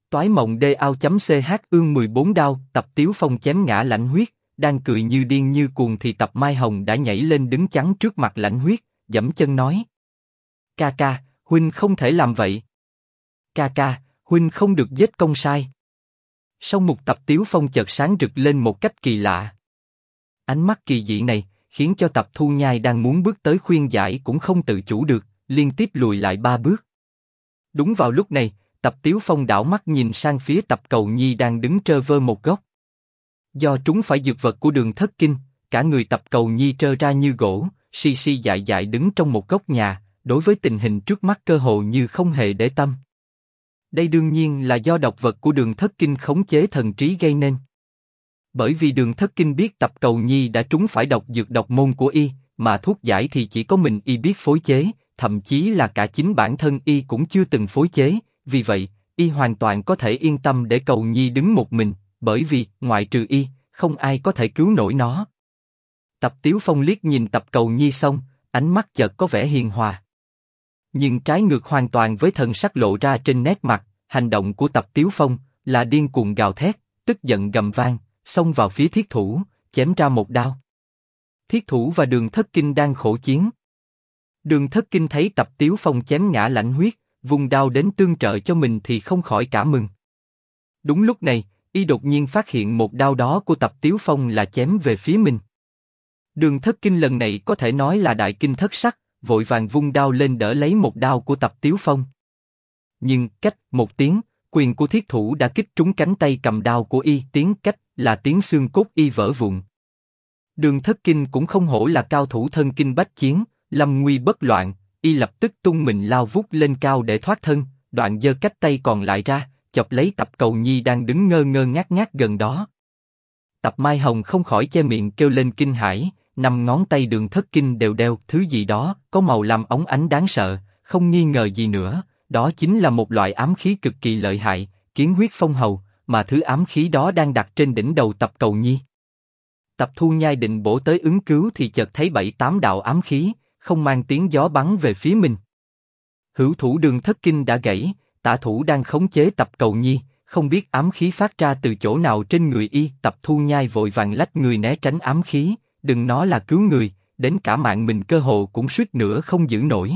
Toái mộng DAO.ch ương 14 đao, Tập Tiếu Phong chém ngã Lãnh Huyết, đang cười như điên như cuồng thì Tập Mai Hồng đã nhảy lên đứng chắn trước mặt Lãnh Huyết, giẫm chân nói. Ca ca, huynh không thể làm vậy. Ca ca, huynh không được giết công sai. Song mục Tập Tiếu Phong chợt sáng rực lên một cách kỳ lạ. Ánh mắt kỳ dị này khiến cho Tập Thu Nhai đang muốn bước tới khuyên giải cũng không tự chủ được, liên tiếp lùi lại 3 bước. Đúng vào lúc này, Tập Tiếu Phong đảo mắt nhìn sang phía Tập Cầu Nhi đang đứng trơ vơ một góc. Do trúng phải dược vật của Đường Thất Kinh, cả người Tập Cầu Nhi trơ ra như gỗ, si si dại dại đứng trong một góc nhà, đối với tình hình trước mắt cơ hồ như không hề để tâm. Đây đương nhiên là do độc vật của Đường Thất Kinh khống chế thần trí gây nên. Bởi vì Đường Thất Kinh biết Tập Cầu Nhi đã trúng phải độc dược độc môn của y, mà thuốc giải thì chỉ có mình y biết phối chế, thậm chí là cả chính bản thân y cũng chưa từng phối chế, vì vậy, y hoàn toàn có thể yên tâm để Cầu Nhi đứng một mình, bởi vì, ngoại trừ y, không ai có thể cứu nổi nó. Tập Tiếu Phong liếc nhìn Tập Cầu Nhi xong, ánh mắt chợt có vẻ hiền hòa. Nhưng trái ngược hoàn toàn với thần sắc lộ ra trên nét mặt, hành động của Tập Tiếu Phong là điên cuồng gào thét, tức giận gầm vang, xông vào phía Thiết Thủ, chém ra một đao. Thiết Thủ và Đường Thất Kinh đang khổ chiến. Đường Thất Kinh thấy Tập Tiếu Phong chém ngã Lãnh Huyết, vùng đao đến tương trợ cho mình thì không khỏi cả mừng. Đúng lúc này, y đột nhiên phát hiện một đao đó của Tập Tiếu Phong là chém về phía mình. Đường Thất Kinh lần này có thể nói là đại kinh thất sắc, vội vàng vung đao lên đỡ lấy một đao của Tập Tiếu Phong. Nhưng cách một tiếng, quyền của Thiết Thủ đã kích trúng cánh tay cầm đao của y, tiếng cách là tiếng xương cốt y vỡ vụn. Đường Thất Kinh cũng không hổ là cao thủ thân kinh bách chiến, lâm nguy bất loạn, y lập tức tung mình lao vút lên cao để thoát thân, đoạn giơ cách tay còn lại ra, chọc lấy Tập Cầu Nhi đang đứng ngơ ngơ ngác ngác gần đó. Tập Mai Hồng không khỏi che miệng kêu lên kinh hãi, 5 ngón tay Đường Thất Kinh đều đeo thứ gì đó, có màu lam óng ánh đáng sợ, không nghi ngờ gì nữa, đó chính là một loại ám khí cực kỳ lợi hại, Kiến Huyết Phong Hầu, mà thứ ám khí đó đang đặt trên đỉnh đầu Tập Cầu Nhi. Tập Thu Nhai định bổ tới ứng cứu thì chợt thấy 7-8 đạo ám khí, không mang tiếng gió bắn về phía mình. Hữu thủ Đường Thất Kinh đã gãy, tả thủ đang khống chế Tập Cầu Nhi, không biết ám khí phát ra từ chỗ nào trên người y. Tập Thu Nhai vội vàng lách người né tránh ám khí, đừng nói là cứu người, đến cả mạng mình cơ hồ cũng suýt nữa không giữ nổi.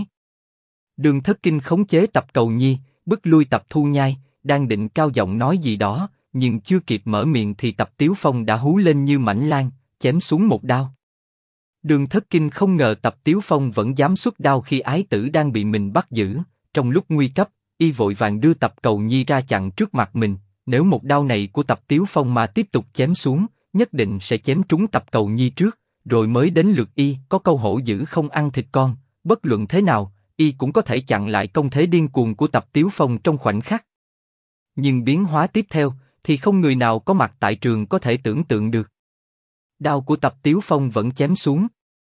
Đường Thất Kinh khống chế Tập Cầu Nhi, bức lui Tập Thu Nhai, đang định cao giọng nói gì đó, nhưng chưa kịp mở miệng thì Tập Tiếu Phong đã hú lên như mãnh lang, chém xuống một đao. Đường Thất Kinh không ngờ Tập Tiếu Phong vẫn dám xuất đao khi ái tử đang bị mình bắt giữ, trong lúc nguy cấp, y vội vàng đưa Tập Cầu Nhi ra chặn trước mặt mình, nếu một đao này của Tập Tiếu Phong mà tiếp tục chém xuống, nhất định sẽ chém trúng Tập Cầu Nhi trước, rồi mới đến lượt y. Có câu hổ dữ không ăn thịt con, bất luận thế nào, y cũng có thể chặn lại công thế điên cuồng của Tập Tiếu Phong trong khoảnh khắc. Nhưng biến hóa tiếp theo thì không người nào có mặt tại trường có thể tưởng tượng được. Đao của Tập Tiếu Phong vẫn chém xuống.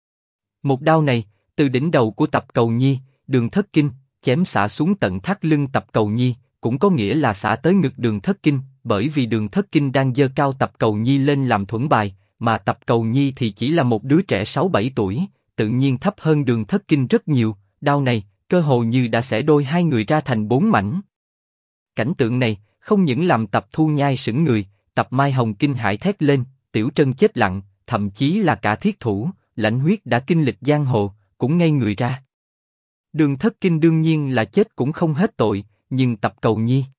Một đao này, từ đỉnh đầu của Tập Cầu Nhi, Đường Thất Kinh, chém xả xuống tận thắt lưng Tập Cầu Nhi, cũng có nghĩa là xả tới ngực Đường Thất Kinh, bởi vì Đường Thất Kinh đang giơ cao Tập Cầu Nhi lên làm thuẫn bài, mà Tập Cầu Nhi thì chỉ là một đứa trẻ 6-7 tuổi, tự nhiên thấp hơn Đường Thất Kinh rất nhiều. Đao này, cơ hồ như đã xẻ đôi hai người ra thành 4 mảnh. Cảnh tượng này, không những làm Tập Thu Nhai sững người, Tập Mai Hồng kinh hãi thét lên, Tiểu Trân chết lặng, thậm chí là cả Thiết Thủ, Lãnh Huyết đã kinh lịch giang hồ, cũng ngây người ra. Đường Thất Kinh đương nhiên là chết cũng không hết tội, nhưng Tập Cầu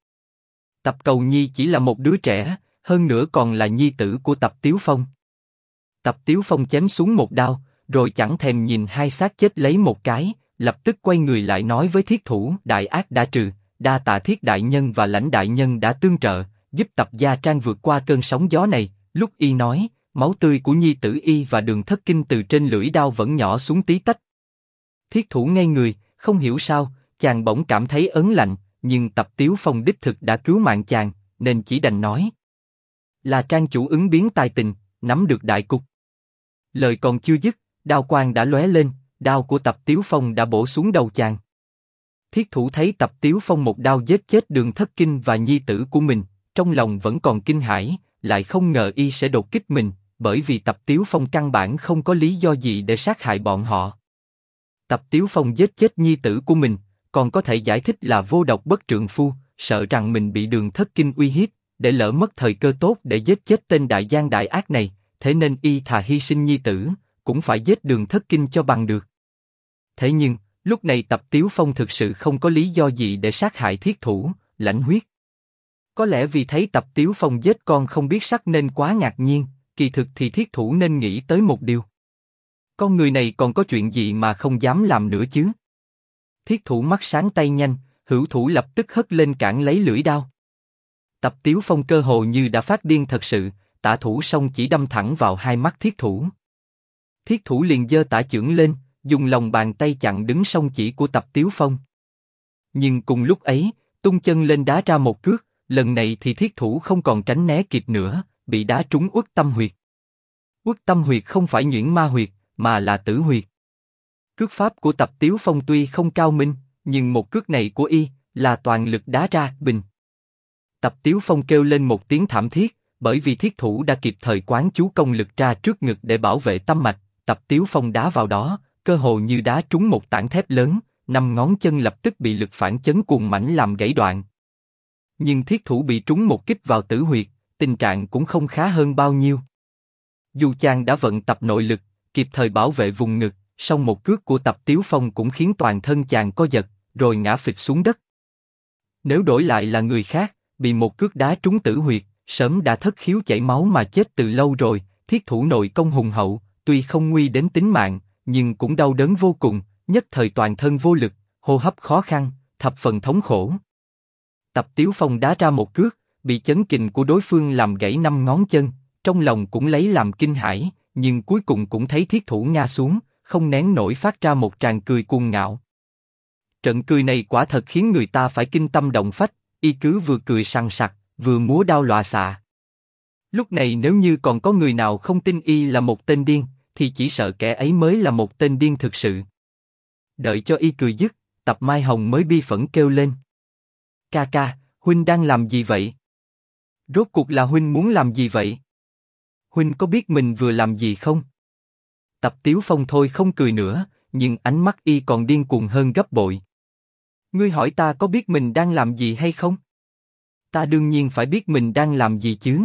Nhi chỉ là một đứa trẻ, hơn nữa còn là nhi tử của Tập Tiếu Phong. Tập Tiếu Phong chém xuống một đao, rồi chẳng thèm nhìn hai xác chết lấy một cái, lập tức quay người lại nói với Thiết Thủ, đại ác đã trừ, đa tạ Thiết đại nhân và Lãnh đại nhân đã tương trợ, giúp Tập gia trang vượt qua cơn sóng gió này. Lúc y nói, máu tươi của nhi tử y và Đường Thất Kinh từ trên lưỡi đao vẫn nhỏ xuống tí tách. Thiết Thủ ngây người, không hiểu sao, chàng bỗng cảm thấy ớn lạnh, nhưng Tập Tiếu Phong đích thực đã cứu mạng chàng, nên chỉ đành nói: là trang chủ ứng biến tài tình, nắm được đại cục. Lời còn chưa dứt, đao quang đã lóe lên, đao của Tập Tiếu Phong đã bổ xuống đầu chàng. Thiết Thủ thấy Tập Tiếu Phong một đao giết chết Đường Thất Kinh và nhi tử của mình, trong lòng vẫn còn kinh hãi, lại không ngờ y sẽ đột kích mình, bởi vì Tập Tiếu Phong căn bản không có lý do gì để sát hại bọn họ. Tập Tiếu Phong giết chết nhi tử của mình, còn có thể giải thích là vô độc bất trượng phu, sợ rằng mình bị Đường Thất Kinh uy hiếp, để lỡ mất thời cơ tốt để giết chết tên đại gian đại ác này, thế nên y thà hy sinh nhi tử, cũng phải giết Đường Thất Kinh cho bằng được. Thế nhưng, lúc này Tập Tiếu Phong thực sự không có lý do gì để sát hại Thiết Thủ, Lãnh Huyết. Có lẽ vì thấy Tập Tiếu Phong giết con không biết sắc nên quá ngạc nhiên, kỳ thực thì Thiết Thủ nên nghĩ tới một điều. Con người này còn có chuyện gì mà không dám làm nữa chứ? Thiết Thủ mắt sáng tay nhanh, hữu thủ lập tức hất lên cản lấy lưỡi đao. Tập Tiếu Phong cơ hồ như đã phát điên thật sự, tả thủ xong chỉ đâm thẳng vào hai mắt Thiết Thủ. Thiết Thủ liền giơ tả chưởng lên, dùng lòng bàn tay chặn đứng song chỉ của Tập Tiếu Phong. Nhưng cùng lúc ấy, tung chân lên đá ra một cước, lần này thì Thiết Thủ không còn tránh né kịp nữa, bị đá trúng uất tâm huyệt. Uất tâm huyệt không phải nhuyễn ma huyệt, mà là tử huyệt. Cước pháp của Tập Tiếu Phong tuy không cao minh, nhưng một cước này của y là toàn lực đá ra, bình. Tập Tiếu Phong kêu lên một tiếng thảm thiết, bởi vì Thiết Thủ đã kịp thời quán chú công lực ra trước ngực để bảo vệ tâm mạch. Tập Tiếu Phong đá vào đó, cơ hồ như đá trúng một tảng thép lớn, 5 ngón chân lập tức bị lực phản chấn cuồng mãnh làm gãy đoạn. Nhưng Thiết Thủ bị trúng một kích vào tử huyệt, tình trạng cũng không khá hơn bao nhiêu. Dù chàng đã vận tập nội lực, kịp thời bảo vệ vùng ngực, song một cước của Tập Tiếu Phong cũng khiến toàn thân chàng co giật, rồi ngã phịch xuống đất. Nếu đổi lại là người khác, bị một cước đá trúng tử huyệt, sớm đã thất khiếu chảy máu mà chết từ lâu rồi. Thiết Thủ nội công hùng hậu, tuy không nguy đến tính mạng, nhưng cũng đau đớn vô cùng, nhất thời toàn thân vô lực, hô hấp khó khăn, thập phần thống khổ. Tập Tiếu Phong đá ra một cước, bị chấn kình của đối phương làm gãy 5 ngón chân, trong lòng cũng lấy làm kinh hãi, nhưng cuối cùng cũng thấy Thiết Thủ ngã xuống, không nén nổi phát ra một tràng cười cuồng ngạo. Trận cười này quả thật khiến người ta phải kinh tâm động phách, y cứ vừa cười sằng sặc, vừa múa đao lọa xạ. Lúc này nếu như còn có người nào không tin y là một tên điên, thì chỉ sợ kẻ ấy mới là một tên điên thực sự. Đợi cho y cười dứt, Tập Mai Hồng mới bi phẫn kêu lên. Ca ca, huynh đang làm gì vậy? Rốt cuộc là huynh muốn làm gì vậy? Huynh có biết mình vừa làm gì không? Tập Tiếu Phong thôi không cười nữa, nhưng ánh mắt y còn điên cuồng hơn gấp bội. Ngươi hỏi ta có biết mình đang làm gì hay không? Ta đương nhiên phải biết mình đang làm gì chứ.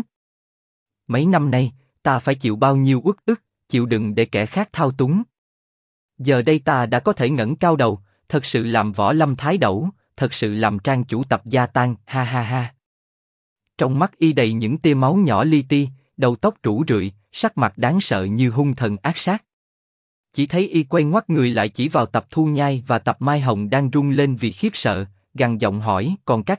Mấy năm nay, ta phải chịu bao nhiêu uất ức, chịu đựng để kẻ khác thao túng. Giờ đây ta đã có thể ngẩng cao đầu, thật sự làm võ lâm thái đẩu, thật sự làm trang chủ Tập gia Tang, ha ha ha. Trong mắt y đầy những tia máu nhỏ li ti, đầu tóc rủ rượi, sắc mặt đáng sợ như hung thần ác sát. Chỉ thấy y quay ngoắt người lại chỉ vào Tập Thu Nhai và Tập Mai Hồng đang run lên vì khiếp sợ, gằn giọng hỏi: còn các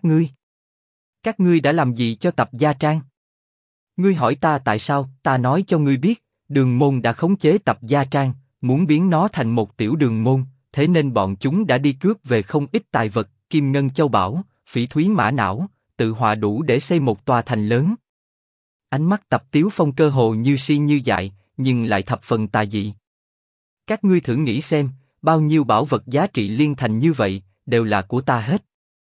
ngươi đã làm gì cho Tập gia Trang? Ngươi hỏi ta tại sao? Ta nói cho ngươi biết, Đường Môn đã khống chế Tập gia Trang, muốn biến nó thành một tiểu đường môn, thế nên bọn chúng đã đi cướp về không ít tài vật, kim ngân châu bảo, phỉ thúy mã não, tự họa đủ để xây một tòa thành lớn. Ánh mắt Tập Tiếu Phong cơ hồ như si như dại, nhưng lại thập phần tà dị. Các ngươi thử nghĩ xem, bao nhiêu bảo vật giá trị liên thành như vậy, đều là của ta hết.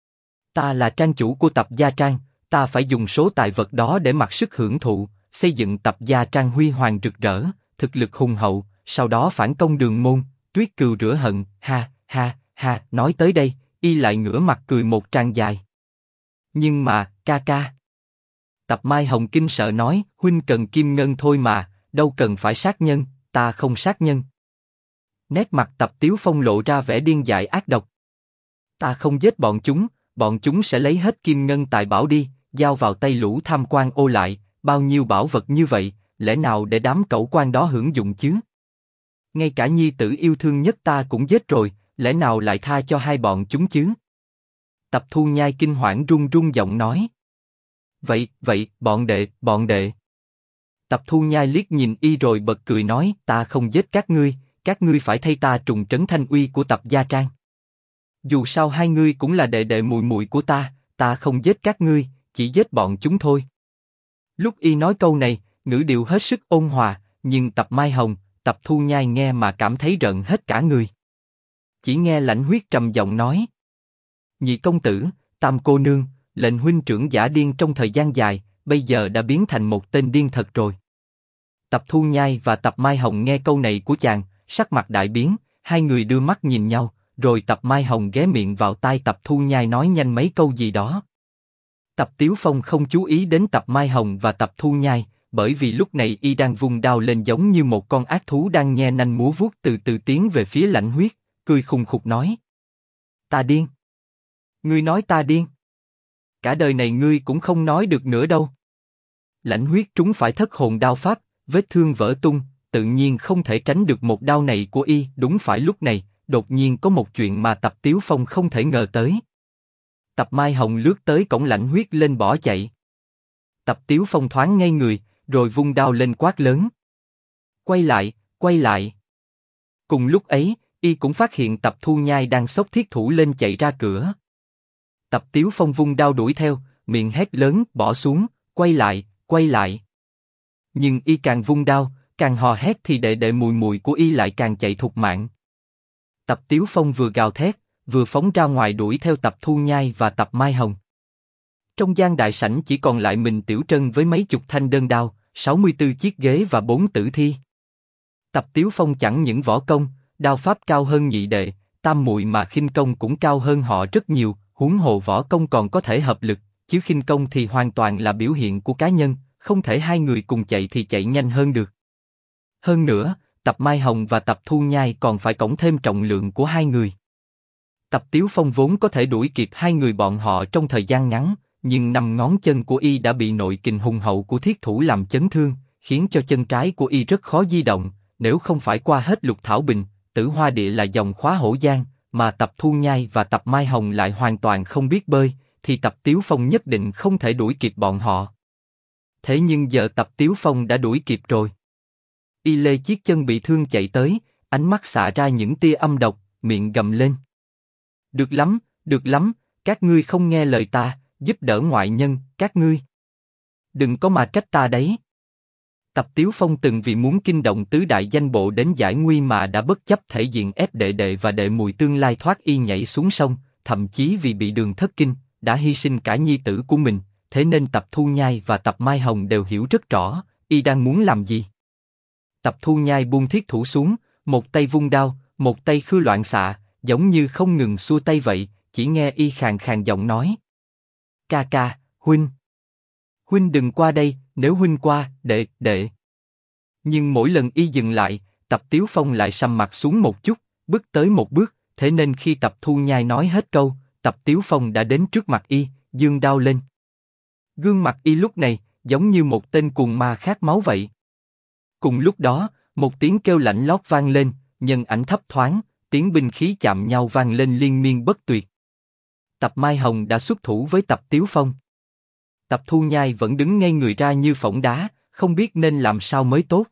Ta là trang chủ của Tập gia Trang, ta phải dùng số tài vật đó để mặc sức hưởng thụ, xây dựng Tập gia Trang huy hoàng rực rỡ, thực lực hùng hậu, sau đó phản công Đường Môn, Tuyết Cừu rửa hận, ha, ha, ha. Nói tới đây, y lại ngửa mặt cười một tràng dài. Nhưng mà, ca ca. Tập Mai Hồng kinh sợ nói, huynh cần kim ngân thôi mà, đâu cần phải sát nhân, ta không sát nhân. Nét mặt Tập Tiếu Phong lộ ra vẻ điên dại ác độc. Ta không giết bọn chúng sẽ lấy hết kim ngân tài bảo đi, giao vào tay lũ tham quan ô lại, bao nhiêu bảo vật như vậy, lẽ nào để đám cẩu quan đó hưởng dụng chứ? Ngay cả nhi tử yêu thương nhất ta cũng giết rồi, lẽ nào lại tha cho hai bọn chúng chứ? Tập Thu Nhai kinh hoảng run run giọng nói. Vậy, bọn đệ. Tập Thu Nhai liếc nhìn y rồi bật cười nói, ta không giết các ngươi phải thay ta trùng trấn thanh uy của Tập gia Trang. Dù sao hai ngươi cũng là đệ đệ muội muội của ta không giết các ngươi, chỉ giết bọn chúng thôi. Lúc y nói câu này, ngữ điệu hết sức ôn hòa, nhưng Tập Mai Hồng, Tập Thu Nhai nghe mà cảm thấy rợn hết cả người. Chỉ nghe Lãnh Huyết trầm giọng nói: Nhị công tử, Tam cô nương, lệnh huynh trưởng giả điên trong thời gian dài, bây giờ đã biến thành một tên điên thật rồi. Tập Thu Nhai và Tập Mai Hồng nghe câu này của chàng, sắc mặt đại biến, hai người đưa mắt nhìn nhau, rồi Tập Mai Hồng ghé miệng vào tai Tập Thu Nhai nói nhanh mấy câu gì đó. Tập Tiếu Phong không chú ý đến Tập Mai Hồng và Tập Thu Nhai, bởi vì lúc này y đang vung đao lên giống như một con ác thú đang nhe nanh múa vuốt từ từ tiến về phía Lãnh Huyết, cười khùng khục nói. Ta điên. Ngươi nói ta điên. Cả đời này ngươi cũng không nói được nữa đâu. Lãnh Huyết trúng phải thất hồn đao pháp, vết thương vỡ tung, tự nhiên không thể tránh được một đao này của y. Đúng phải lúc này, đột nhiên có một chuyện mà Tập Tiếu Phong không thể ngờ tới. Tập Mai Hồng lướt tới cổng Lãnh Huyết lên bỏ chạy. Tập Tiếu Phong thoáng ngây người, rồi vung đao lên quát lớn. Quay lại, quay lại. Cùng lúc ấy, y cũng phát hiện Tập Thu Nhai đang xốc thiết thủ lên chạy ra cửa. Tập Tiếu Phong vung đao đuổi theo, miệng hét lớn, bỏ xuống, quay lại, quay lại. Nhưng y càng vung đao, càng hò hét thì đệ đệ mùi mùi của y lại càng chạy thục mạng. Tập Tiếu Phong vừa gào thét, vừa phóng ra ngoài đuổi theo Tập Thu Nhai và Tập Mai Hồng. Trong gian đại sảnh chỉ còn lại mình Tiểu Trân với mấy chục thanh đơn đao, 64 chiếc ghế và 4 tử thi. Tập Tiếu Phong chẳng những võ công, đao pháp cao hơn nhị đệ, tam muội mà khinh công cũng cao hơn họ rất nhiều, huống hồ võ công còn có thể hợp lực, chứ khinh công thì hoàn toàn là biểu hiện của cá nhân, không thể hai người cùng chạy thì chạy nhanh hơn được. Hơn nữa, Tập Mai Hồng và Tập Thu Nhai còn phải cộng thêm trọng lượng của hai người. Tập Tiếu Phong vốn có thể đuổi kịp hai người bọn họ trong thời gian ngắn, nhưng 5 ngón chân của y đã bị nội kình hùng hậu của thiết thủ làm chấn thương, khiến cho chân trái của y rất khó di động. Nếu không phải qua hết Lục Thảo Bình, Tử Hoa Địa là dòng khóa hổ giang, mà Tập Thu Nhai và Tập Mai Hồng lại hoàn toàn không biết bơi, thì Tập Tiếu Phong nhất định không thể đuổi kịp bọn họ. Thế nhưng giờ Tập Tiếu Phong đã đuổi kịp rồi. Y lê chiếc chân bị thương chạy tới, ánh mắt xạ ra những tia âm độc, miệng gầm lên. Được lắm, các ngươi không nghe lời ta, giúp đỡ ngoại nhân, các ngươi. Đừng có mà trách ta đấy. Tập Tiếu Phong từng vì muốn kinh động tứ đại danh bộ đến giải nguy mà đã bất chấp thể diện ép đệ đệ và đệ mùi tương lai thoát y nhảy xuống sông, thậm chí vì bị Đường thất kinh, đã hy sinh cả nhi tử của mình, thế nên Tập Thu Nhai và Tập Mai Hồng đều hiểu rất rõ, y đang muốn làm gì. Tập Thu Nhai buông thiết thủ xuống, một tay vung đao, một tay khư loạn xạ, giống như không ngừng xua tay vậy, chỉ nghe y khàn khàn giọng nói. Ca ca, huynh. Huynh đừng qua đây, nếu huynh qua, đệ. Nhưng mỗi lần y dừng lại, Tập Tiếu Phong lại sầm mặt xuống một chút, bước tới một bước, thế nên khi Tập Thu Nhai nói hết câu, Tập Tiếu Phong đã đến trước mặt y, giương đao lên. Gương mặt y lúc này, giống như một tên cuồng ma khát máu vậy. Cùng lúc đó, một tiếng kêu lạnh lót vang lên, nhân ảnh thấp thoáng, tiếng binh khí chạm nhau vang lên liên miên bất tuyệt. Tập Mai Hồng đã xuất thủ với Tập Tiếu Phong. Tập Thu Nhai vẫn đứng ngây người ra như phỗng đá, không biết nên làm sao mới tốt.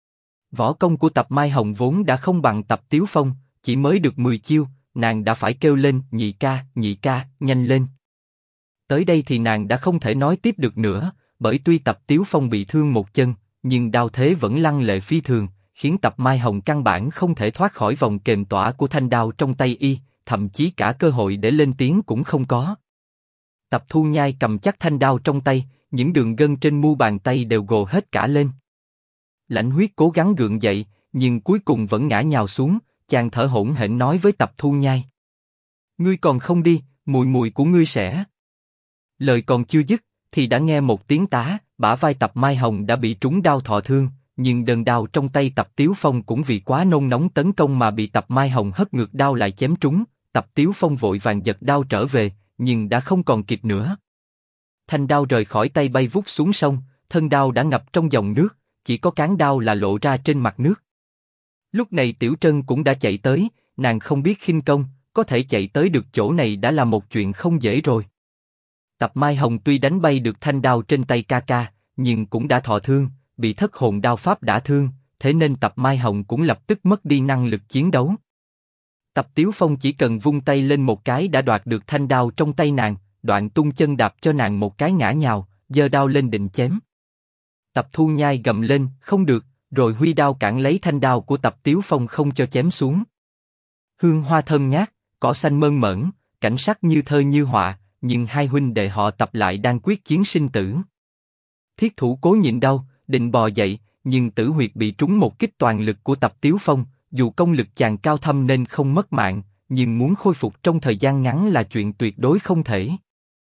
Võ công của Tập Mai Hồng vốn đã không bằng Tập Tiếu Phong, chỉ mới được 10 chiêu, nàng đã phải kêu lên, nhị ca, nhanh lên. Tới đây thì nàng đã không thể nói tiếp được nữa, bởi tuy Tập Tiếu Phong bị thương một chân, nhưng đao thế vẫn lăng lệ phi thường, khiến Tập Mai Hồng căn bản không thể thoát khỏi vòng kềm tỏa của thanh đao trong tay y, thậm chí cả cơ hội để lên tiếng cũng không có. Tập Thu Nhai cầm chắc thanh đao trong tay, những đường gân trên mu bàn tay đều gồ hết cả lên. Lãnh Huyết cố gắng gượng dậy, nhưng cuối cùng vẫn ngã nhào xuống, chàng thở hổn hển nói với Tập Thu Nhai. Ngươi còn không đi, mùi mùi của ngươi sẽ... Lời còn chưa dứt, thì đã nghe một tiếng tá, bả vai Tập Mai Hồng đã bị trúng đao thọ thương, nhưng đơn đao trong tay Tập Tiếu Phong cũng vì quá nôn nóng tấn công mà bị Tập Mai Hồng hất ngược đao lại chém trúng. Tập Tiếu Phong vội vàng giật đao trở về, nhưng đã không còn kịp nữa. Thanh đao rời khỏi tay bay vút xuống sông, thân đao đã ngập trong dòng nước, chỉ có cán đao là lộ ra trên mặt nước. Lúc này Tiểu Trân cũng đã chạy tới, nàng không biết khinh công, có thể chạy tới được chỗ này đã là một chuyện không dễ rồi. Tập Mai Hồng tuy đánh bay được thanh đao trên tay ca ca, nhưng cũng đã thọ thương, bị thất hồn đao pháp đả thương, thế nên Tập Mai Hồng cũng lập tức mất đi năng lực chiến đấu. Tập Tiếu Phong chỉ cần vung tay lên một cái đã đoạt được thanh đao trong tay nàng, đoạn tung chân đạp cho nàng một cái ngã nhào, giơ đao lên định chém. Tập Thu Nhai gầm lên, không được, rồi huy đao cản lấy thanh đao của Tập Tiếu Phong không cho chém xuống. Hương hoa thơm ngát, cỏ xanh mơn mởn, cảnh sắc như thơ như họa, nhưng hai huynh đệ họ Tập lại đang quyết chiến sinh tử. Thiết thủ cố nhịn đau, định bò dậy, nhưng tử huyệt bị trúng một kích toàn lực của Tập Tiếu Phong, dù công lực chàng cao thâm nên không mất mạng, nhưng muốn khôi phục trong thời gian ngắn là chuyện tuyệt đối không thể.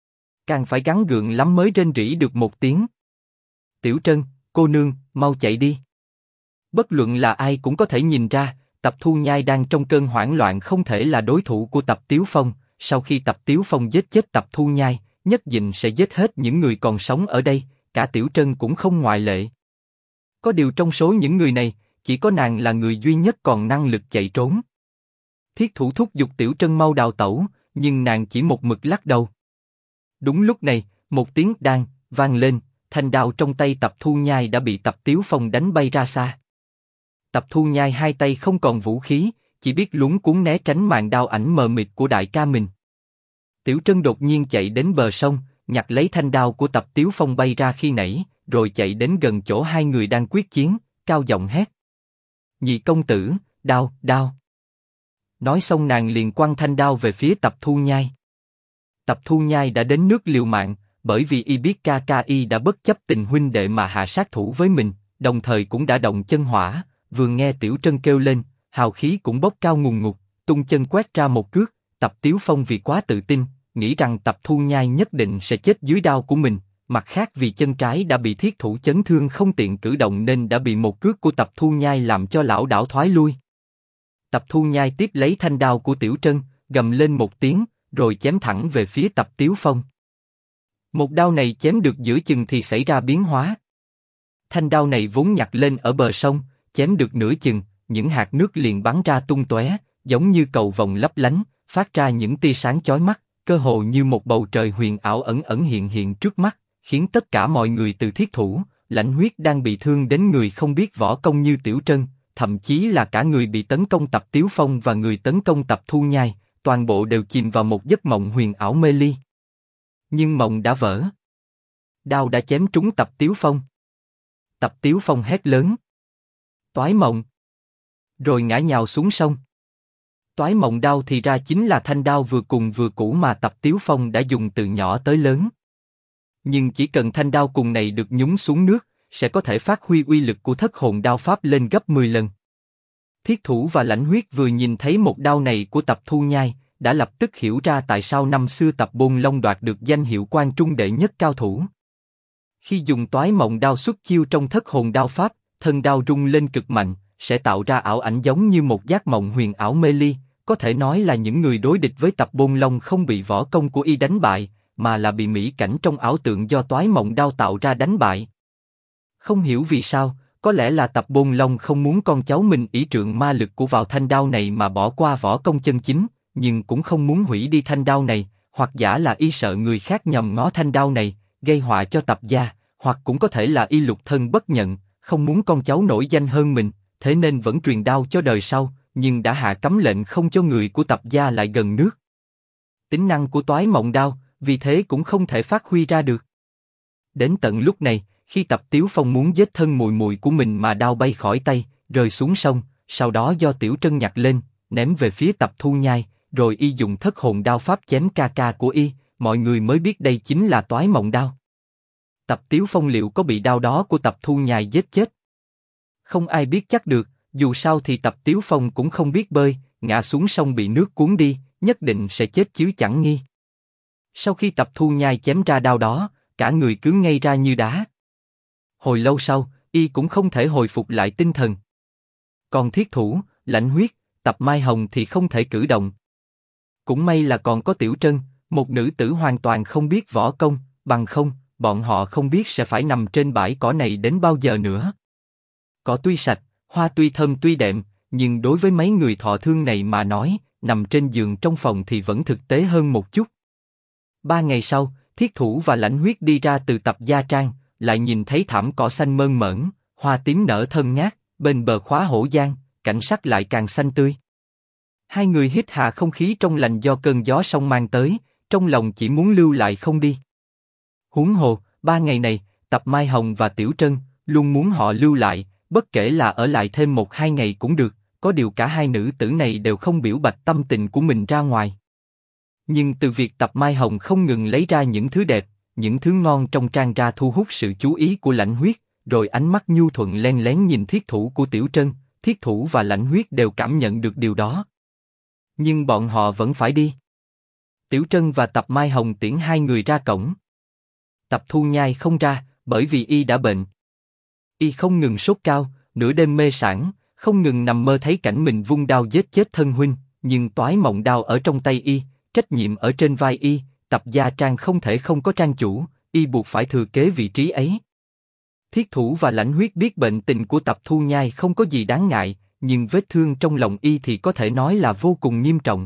càng phải gắng gượng lắm mới rên rỉ được một tiếng. Tiểu Trân, cô nương, mau chạy đi. Bất luận là ai cũng có thể nhìn ra, Tập Thu Nhai đang trong cơn hoảng loạn không thể là đối thủ của Tập Tiếu Phong. Sau khi Tập Tiếu Phong giết chết Tập Thu Nhai, nhất định sẽ giết hết những người còn sống ở đây, cả Tiểu Trân cũng không ngoại lệ. Có điều trong số những người này, chỉ có nàng là người duy nhất còn năng lực chạy trốn. Thiết Thủ thúc giục Tiểu Trân mau đào tẩu, nhưng nàng chỉ một mực lắc đầu. Đúng lúc này, một tiếng đang vang lên, thanh đao trong tay Tập Thu Nhai đã bị Tập Tiếu Phong đánh bay ra xa. Tập Thu Nhai hai tay không còn vũ khí, chỉ biết luống cuống né tránh màn đao ảnh mờ mịt của đại ca mình. Tiểu Trân đột nhiên chạy đến bờ sông, nhặt lấy thanh đao của Tập Tiếu Phong bay ra khi nãy, rồi chạy đến gần chỗ hai người đang quyết chiến, cao giọng hét: Nhị công tử, đao, đao! Nói xong nàng liền quăng thanh đao về phía Tập Thu Nhai. Tập Thu Nhai đã đến nước liều mạng, bởi vì y biết ca ca y đã bất chấp tình huynh đệ mà hạ sát thủ với mình, đồng thời cũng đã động chân hỏa. Vừa nghe Tiểu Trân kêu lên, hào khí cũng bốc cao ngùn ngụt, tung chân quét ra một cước. Tập Tiếu Phong vì quá tự tin, nghĩ rằng Tập Thu Nhai nhất định sẽ chết dưới đao của mình. Mặt khác vì chân trái đã bị thiết thủ chấn thương không tiện cử động nên đã bị một cước của Tập Thu Nhai làm cho lảo đảo thoái lui. Tập Thu Nhai tiếp lấy thanh đao của Tiểu Trân, gầm lên một tiếng, rồi chém thẳng về phía Tập Tiếu Phong. Một đao này chém được giữa chừng thì xảy ra biến hóa. Thanh đao này vốn nhặt lên ở bờ sông, chém được nửa chừng, những hạt nước liền bắn ra tung tóe, giống như cầu vồng lấp lánh, phát ra những tia sáng chói mắt, cơ hồ như một bầu trời huyền ảo ẩn ẩn hiện hiện trước mắt, khiến tất cả mọi người từ thiết thủ, lãnh huyết đang bị thương đến người không biết võ công như Tiểu Trân, thậm chí là cả người bị tấn công Tập Tiếu Phong và người tấn công Tập Thu Nhai, toàn bộ đều chìm vào một giấc mộng huyền ảo mê ly. Nhưng mộng đã vỡ. Đao đã chém trúng Tập Tiếu Phong. Tập Tiếu Phong hét lớn: Toái mộng! Rồi ngã nhào xuống sông. Toái mộng đao thì ra chính là thanh đao vừa cùng vừa cũ mà Tập Tiếu Phong đã dùng từ nhỏ tới lớn. Nhưng chỉ cần thanh đao cùng này được nhúng xuống nước, sẽ có thể phát huy uy lực của thất hồn đao pháp lên gấp 10 lần. Thiết thủ và lãnh huyết vừa nhìn thấy một đao này của Tập Thu Nhai, đã lập tức hiểu ra tại sao năm xưa Tập Bôn Long đoạt được danh hiệu quan trung đệ nhất cao thủ. Khi dùng toái mộng đao xuất chiêu trong thất hồn đao pháp, thân đao rung lên cực mạnh, sẽ tạo ra ảo ảnh giống như một giác mộng huyền ảo mê ly. Có thể nói là những người đối địch với Tập Bôn Long không bị võ công của y đánh bại, mà là bị mỹ cảnh trong ảo tượng do toái mộng đao tạo ra đánh bại. Không hiểu vì sao, có lẽ là Tập Bôn Long không muốn con cháu mình ỷ trượng ma lực của vào thanh đao này mà bỏ qua võ công chân chính, nhưng cũng không muốn hủy đi thanh đao này, hoặc giả là y sợ người khác nhòm ngó thanh đao này, gây họa cho Tập gia, hoặc cũng có thể là y lục thân bất nhận, không muốn con cháu nổi danh hơn mình, thế nên vẫn truyền đao cho đời sau, nhưng đã hạ cấm lệnh không cho người của Tập gia lại gần nước. Tính năng của toái mộng đao, vì thế cũng không thể phát huy ra được. Đến tận lúc này, khi Tập Tiếu Phong muốn giết thân mùi mùi của mình mà đao bay khỏi tay, rơi xuống sông, sau đó do Tiểu Trân nhặt lên, ném về phía Tập Thu Nhai, rồi y dùng thất hồn đao pháp chém ca ca của y, mọi người mới biết đây chính là toái mộng đao. Tập Tiếu Phong liệu có bị đao đó của Tập Thu Nhai giết chết? Không ai biết chắc được, dù sao thì Tập Tiếu Phong cũng không biết bơi, ngã xuống sông bị nước cuốn đi, nhất định sẽ chết chứ chẳng nghi. Sau khi Tập Thu Nhai chém ra đao đó, cả người cứ ngây ra như đá. Hồi lâu sau, y cũng không thể hồi phục lại tinh thần. Còn thiết thủ, lãnh huyết, Tập Mai Hồng thì không thể cử động. Cũng may là còn có Tiểu Trân, một nữ tử hoàn toàn không biết võ công, bằng không, bọn họ không biết sẽ phải nằm trên bãi cỏ này đến bao giờ nữa. Cỏ tuy sạch, hoa tuy thơm tuy đệm, nhưng đối với mấy người thọ thương này mà nói, nằm trên giường trong phòng thì vẫn thực tế hơn một chút. 3 ngày sau, thiết thủ và lãnh huyết đi ra từ Tập gia trang, lại nhìn thấy thảm cỏ xanh mơn mởn, hoa tím nở thơm ngát, bên bờ khóa hổ giang, cảnh sắc lại càng xanh tươi. Hai người hít hà không khí trong lành do cơn gió sông mang tới, trong lòng chỉ muốn lưu lại không đi. Huống hồ, 3 ngày này, Tập Mai Hồng và Tiểu Trân luôn muốn họ lưu lại, bất kể là ở lại thêm 1-2 ngày cũng được. Có điều cả hai nữ tử này đều không biểu bạch tâm tình của mình ra ngoài. Nhưng từ việc Tập Mai Hồng không ngừng lấy ra những thứ đẹp, những thứ ngon trong trang ra thu hút sự chú ý của lãnh huyết, rồi ánh mắt nhu thuận len lén nhìn thiết thủ của Tiểu Trân, thiết thủ và lãnh huyết đều cảm nhận được điều đó. Nhưng bọn họ vẫn phải đi. Tiểu Trân và Tập Mai Hồng tiễn hai người ra cổng. Tập Thu Nhai không ra, bởi vì y đã bệnh. Y không ngừng sốt cao, nửa đêm mê sảng, không ngừng nằm mơ thấy cảnh mình vung đao giết chết thân huynh, nhưng toái mộng đao ở trong tay y, trách nhiệm ở trên vai y, Tập gia trang không thể không có trang chủ, y buộc phải thừa kế vị trí ấy. Thiết Thủ và Lãnh Huyết biết bệnh tình của Tập Thu Nhai không có gì đáng ngại, nhưng vết thương trong lòng y thì có thể nói là vô cùng nghiêm trọng.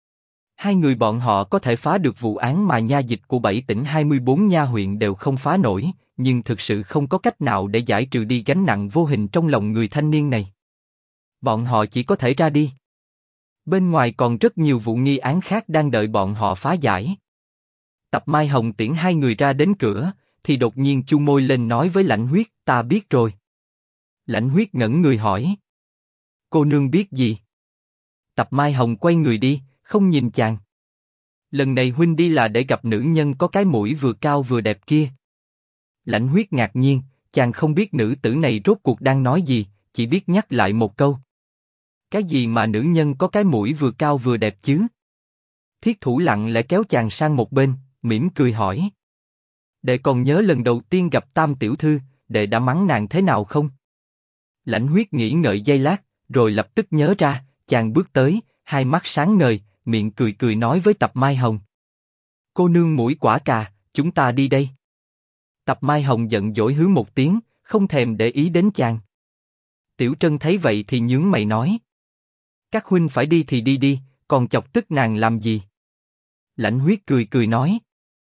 Hai người bọn họ có thể phá được vụ án mà nha dịch của 7 tỉnh 24 nha huyện đều không phá nổi, nhưng thực sự không có cách nào để giải trừ đi gánh nặng vô hình trong lòng người thanh niên này. Bọn họ chỉ có thể ra đi. Bên ngoài còn rất nhiều vụ nghi án khác đang đợi bọn họ phá giải. Tập Mai Hồng tiễn hai người ra đến cửa, thì đột nhiên chu môi lên nói với Lãnh Huyết, ta biết rồi. Lãnh Huyết ngẩn người hỏi. Cô nương biết gì? Tập Mai Hồng quay người đi, không nhìn chàng. Lần này huynh đi là để gặp nữ nhân có cái mũi vừa cao vừa đẹp kia. Lãnh Huyết ngạc nhiên, chàng không biết nữ tử này rốt cuộc đang nói gì, chỉ biết nhắc lại một câu. Cái gì mà nữ nhân có cái mũi vừa cao vừa đẹp chứ? Thiết Thủ lặng lẽ kéo chàng sang một bên, mỉm cười hỏi. Đệ còn nhớ lần đầu tiên gặp Tam tiểu thư, đệ đã mắng nàng thế nào không? Lãnh Huyết nghĩ ngợi giây lát, rồi lập tức nhớ ra, chàng bước tới, hai mắt sáng ngời, miệng cười cười nói với Tập Mai Hồng. Cô nương mũi quả cà, chúng ta đi đây. Tập Mai Hồng giận dỗi hứ một tiếng, không thèm để ý đến chàng. Tiểu Trân thấy vậy thì nhướng mày nói. Các huynh phải đi thì đi đi, còn chọc tức nàng làm gì? Lãnh Huyết cười cười nói.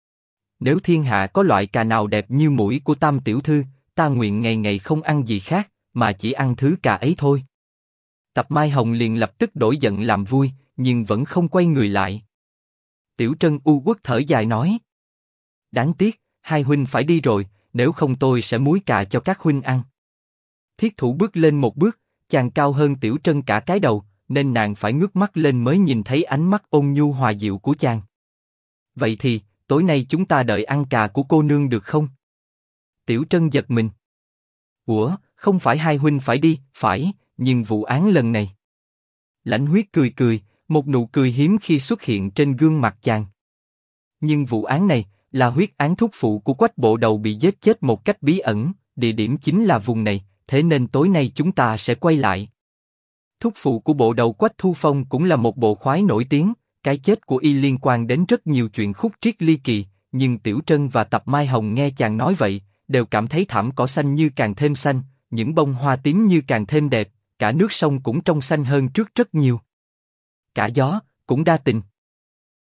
Nếu thiên hạ có loại cà nào đẹp như mũi của Tam tiểu thư, ta nguyện ngày ngày không ăn gì khác, mà chỉ ăn thứ cà ấy thôi. Tập Mai Hồng liền lập tức đổi giận làm vui, nhưng vẫn không quay người lại. Tiểu Trân u uất thở dài nói. Đáng tiếc, hai huynh phải đi rồi, nếu không tôi sẽ muối cà cho các huynh ăn. Thiết Thủ bước lên một bước, chàng cao hơn Tiểu Trân cả cái đầu, nên nàng phải ngước mắt lên mới nhìn thấy ánh mắt ôn nhu hòa dịu của chàng. Vậy thì, tối nay chúng ta đợi ăn cà của cô nương được không? Tiểu Trân giật mình. Ủa, không phải hai huynh phải đi, phải, nhưng vụ án lần này. Lãnh Huyết cười cười, một nụ cười hiếm khi xuất hiện trên gương mặt chàng. Nhưng vụ án này, là huyết án thúc phụ của Quách Bộ Đầu bị giết chết một cách bí ẩn, địa điểm chính là vùng này, thế nên tối nay chúng ta sẽ quay lại. Thúc phụ của Bộ Đầu Quách Thu Phong cũng là một bộ khoái nổi tiếng, cái chết của y liên quan đến rất nhiều chuyện khúc triết ly kỳ, nhưng Tiểu Trân và Tập Mai Hồng nghe chàng nói vậy, đều cảm thấy thảm cỏ xanh như càng thêm xanh, những bông hoa tím như càng thêm đẹp, cả nước sông cũng trong xanh hơn trước rất nhiều. Cả gió, cũng đa tình.